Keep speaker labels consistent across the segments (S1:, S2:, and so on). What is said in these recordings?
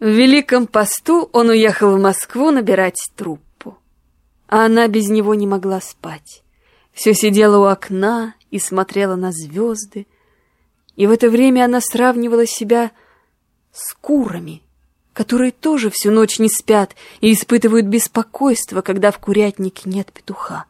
S1: В Великом посту он уехал в Москву набирать труппу. А она без него не могла спать. Все сидела у окна и смотрела на звезды. И в это время она сравнивала себя с курами, которые тоже всю ночь не спят и испытывают беспокойство, когда в курятнике нет петуха.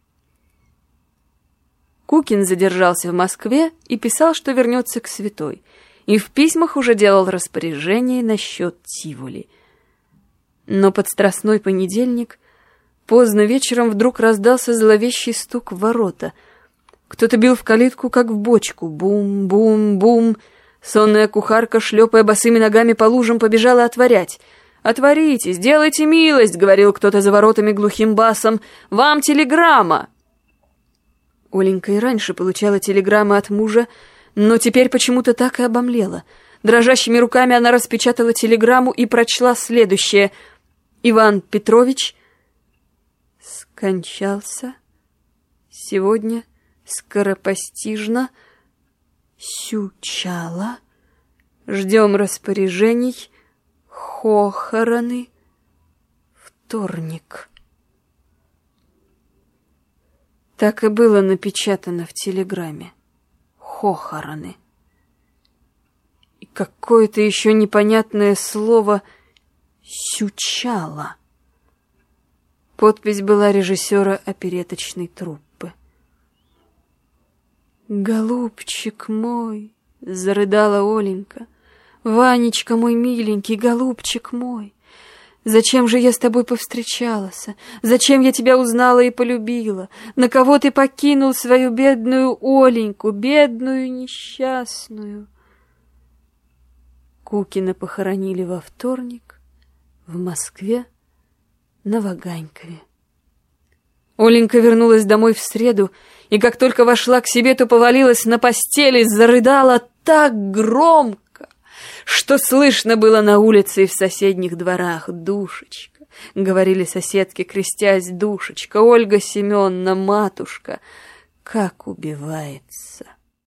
S1: Кукин задержался в Москве и писал, что вернется к святой, и в письмах уже делал распоряжение насчет Тиволи. Но под Страстной понедельник поздно вечером вдруг раздался зловещий стук в ворота. Кто-то бил в калитку, как в бочку. Бум-бум-бум. Сонная кухарка, шлепая босыми ногами по лужам, побежала отворять. «Отворите, сделайте милость!» — говорил кто-то за воротами глухим басом. «Вам телеграмма!» Оленька и раньше получала телеграммы от мужа, но теперь почему-то так и обомлела. Дрожащими руками она распечатала телеграмму и прочла следующее. «Иван Петрович скончался сегодня скоропостижно, сючала. Ждем распоряжений, хохороны, вторник». Так и было напечатано в телеграмме. Хохороны. И какое-то еще непонятное слово «сючало». Подпись была режиссера опереточной труппы. «Голубчик мой!» — зарыдала Оленька. «Ванечка мой миленький, голубчик мой! Зачем же я с тобой повстречалась? Зачем я тебя узнала и полюбила? На кого ты покинул свою бедную Оленьку, бедную несчастную?» Кукина похоронили во вторник в Москве на Ваганькове. Оленька вернулась домой в среду, и как только вошла к себе, то повалилась на постели, зарыдала так громко, что слышно было на улице и в соседних дворах. «Душечка», — говорили соседки, крестясь, — «Душечка, Ольга Семеновна, матушка, как убивается».